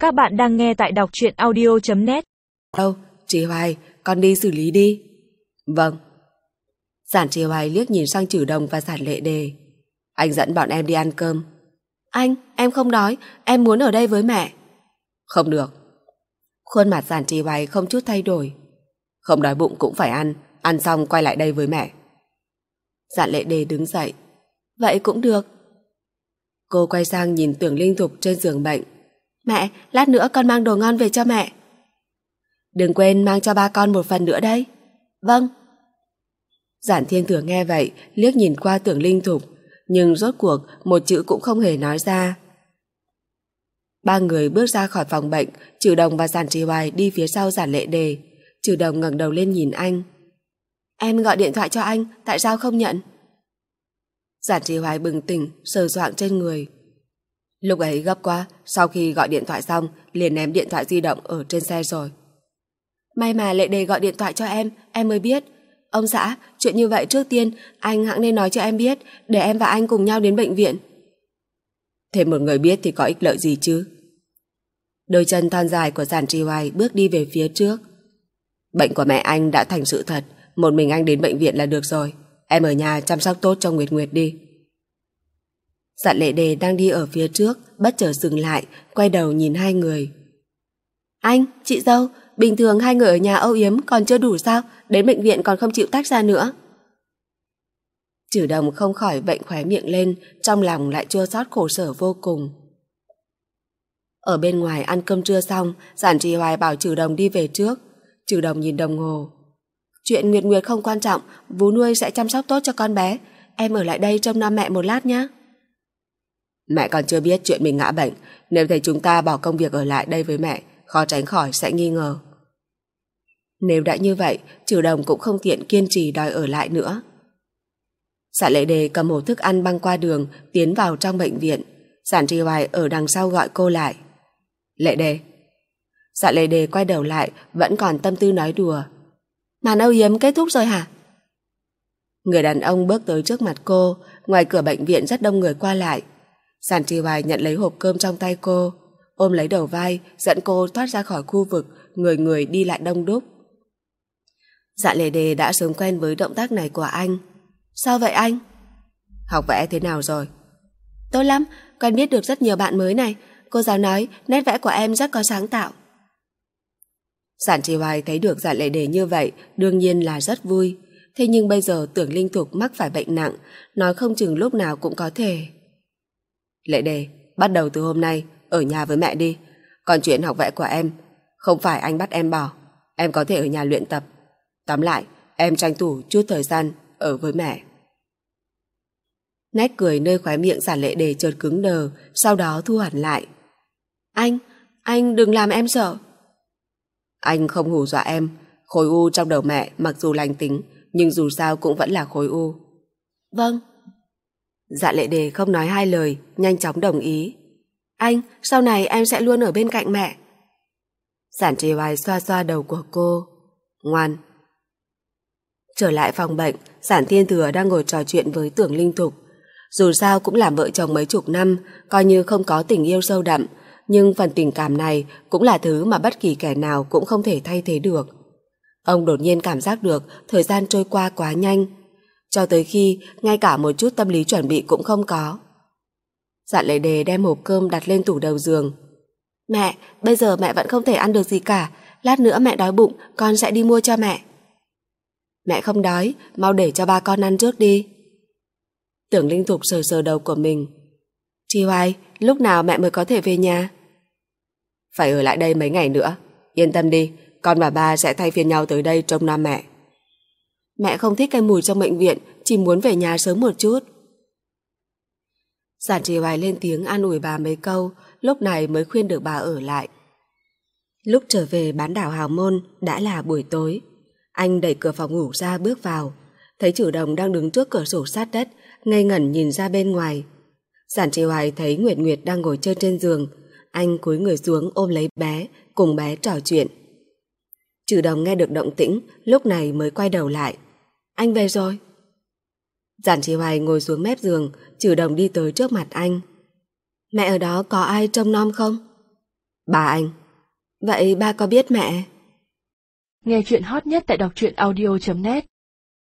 Các bạn đang nghe tại đọc truyện audio.net. Đâu, chị Hoài, con đi xử lý đi. Vâng. Giản chị Hoài liếc nhìn sang Trử Đồng và Giản Lệ Đề. Anh dẫn bọn em đi ăn cơm. Anh, em không đói, em muốn ở đây với mẹ. Không được. Khuôn mặt Giản chị Hoài không chút thay đổi. Không đói bụng cũng phải ăn, ăn xong quay lại đây với mẹ. Giản Lệ Đề đứng dậy. Vậy cũng được. Cô quay sang nhìn Tưởng Linh Thục trên giường bệnh. Mẹ, lát nữa con mang đồ ngon về cho mẹ. Đừng quên mang cho ba con một phần nữa đấy. Vâng. Giản Thiên Thừa nghe vậy, liếc nhìn qua Tưởng Linh Thục, nhưng rốt cuộc một chữ cũng không hề nói ra. Ba người bước ra khỏi phòng bệnh, Trử Đồng và Giản Trì Hoài đi phía sau Giản Lệ Đề. Trử Đồng ngẩng đầu lên nhìn anh. Em gọi điện thoại cho anh, tại sao không nhận? Giản Trì Hoài bừng tỉnh, sờ soạng trên người. Lúc ấy gấp quá, sau khi gọi điện thoại xong, liền ném điện thoại di động ở trên xe rồi. May mà Lệ Đề gọi điện thoại cho em mới biết. Ông xã, chuyện như vậy trước tiên, anh hẵng nên nói cho em biết, để em và anh cùng nhau đến bệnh viện. Thêm một người biết thì có ích lợi gì chứ? Đôi chân thon dài của Giản Trì Hoài bước đi về phía trước. Bệnh của mẹ anh đã thành sự thật, một mình anh đến bệnh viện là được rồi. Em ở nhà chăm sóc tốt cho Nguyệt Nguyệt đi. Giản Lệ Đề đang đi ở phía trước, bất chợt dừng lại, quay đầu nhìn hai người. Anh, chị dâu, bình thường hai người ở nhà âu yếm còn chưa đủ sao, đến bệnh viện còn không chịu tách ra nữa. Trử Đồng không khỏi vện khóe miệng lên, trong lòng lại chua xót khổ sở vô cùng. Ở bên ngoài ăn cơm trưa xong, Giản Trì Hoài bảo Trử Đồng đi về trước. Trử Đồng nhìn đồng hồ. Chuyện Nguyệt Nguyệt không quan trọng, vú nuôi sẽ chăm sóc tốt cho con bé. Em ở lại đây trông nom mẹ một lát nhé. Mẹ còn chưa biết chuyện mình ngã bệnh, nếu thấy chúng ta bỏ công việc ở lại đây với mẹ, khó tránh khỏi sẽ nghi ngờ. Nếu đã như vậy, Trử Đồng cũng không tiện kiên trì đòi ở lại nữa. Giản Lệ Đề cầm hộp thức ăn băng qua đường, tiến vào trong bệnh viện. Giản Trì Hoài ở đằng sau gọi cô lại. Lệ Đề. Giản Lệ Đề quay đầu lại, vẫn còn tâm tư nói đùa. Màn âu yếm kết thúc rồi hả? Người đàn ông bước tới trước mặt cô, ngoài cửa bệnh viện rất đông người qua lại. Giản Trì Hoài nhận lấy hộp cơm trong tay cô, ôm lấy đầu vai, dẫn cô thoát ra khỏi khu vực, người đi lại đông đúc. Giản Lệ Đề đã sớm quen với động tác này của anh. Sao vậy anh? Học vẽ thế nào rồi? Tốt lắm, quen biết được rất nhiều bạn mới này. Cô giáo nói nét vẽ của em rất có sáng tạo. Giản Trì Hoài thấy được Giản Lệ Đề như vậy, đương nhiên là rất vui. Thế nhưng bây giờ Tưởng Linh Thục mắc phải bệnh nặng, nói không chừng lúc nào cũng có thể. Lệ Đề, bắt đầu từ hôm nay, ở nhà với mẹ đi. Còn chuyện học vẽ của em, không phải anh bắt em bỏ. Em có thể ở nhà luyện tập. Tóm lại, em tranh thủ chút thời gian ở với mẹ. Nét cười nơi khóe miệng Giản Lệ Đề chợt cứng đờ, sau đó thu hẳn lại. Anh đừng làm em sợ. Anh không hù dọa em. Khối u trong đầu mẹ mặc dù lành tính, nhưng dù sao cũng vẫn là khối u. Vâng. Giản Lệ Đề không nói hai lời, nhanh chóng đồng ý. Anh, sau này em sẽ luôn ở bên cạnh mẹ. Giản Trì Hoài xoa xoa đầu của cô. Ngoan. Trở lại phòng bệnh, Giản Thiên Thừa đang ngồi trò chuyện với Tưởng Linh Thục. Dù sao cũng làm vợ chồng mấy chục năm, coi như không có tình yêu sâu đậm, nhưng phần tình cảm này cũng là thứ mà bất kỳ kẻ nào cũng không thể thay thế được. Ông đột nhiên cảm giác được thời gian trôi qua quá nhanh, cho tới khi ngay cả một chút tâm lý chuẩn bị cũng không có. Giản Lệ Đề đem hộp cơm đặt lên tủ đầu giường. Mẹ, bây giờ mẹ vẫn không thể ăn được gì cả, lát nữa mẹ đói bụng, con sẽ đi mua cho mẹ. Mẹ không đói, mau để cho ba con ăn trước đi. Tưởng Linh Thục sờ sờ đầu của mình. Chị Hoài, lúc nào mẹ mới có thể về nhà? Phải ở lại đây mấy ngày nữa. Yên tâm đi, con và ba sẽ thay phiên nhau tới đây trông nom mẹ. Mẹ không thích cái mùi trong bệnh viện, chỉ muốn về nhà sớm một chút. Giản Trì Hoài lên tiếng an ủi bà mấy câu, lúc này mới khuyên được bà ở lại. Lúc trở về bán đảo Hào Môn đã là buổi tối. Anh đẩy cửa phòng ngủ ra bước vào, thấy Trử Đồng đang đứng trước cửa sổ sát đất, ngây ngẩn nhìn ra bên ngoài. Giản Trì Hoài thấy Nguyệt Nguyệt đang ngồi chơi trên giường, anh cúi người xuống ôm lấy bé, cùng bé trò chuyện. Trử Đồng nghe được động tĩnh, lúc này mới quay đầu lại. Anh về rồi. Giản Trì Hoài ngồi xuống mép giường, Trử Đồng đi tới trước mặt anh. Mẹ ở đó có ai trông nom không? Ba anh. Vậy ba có biết mẹ? Nghe chuyện hot nhất tại đọc truyện audio.net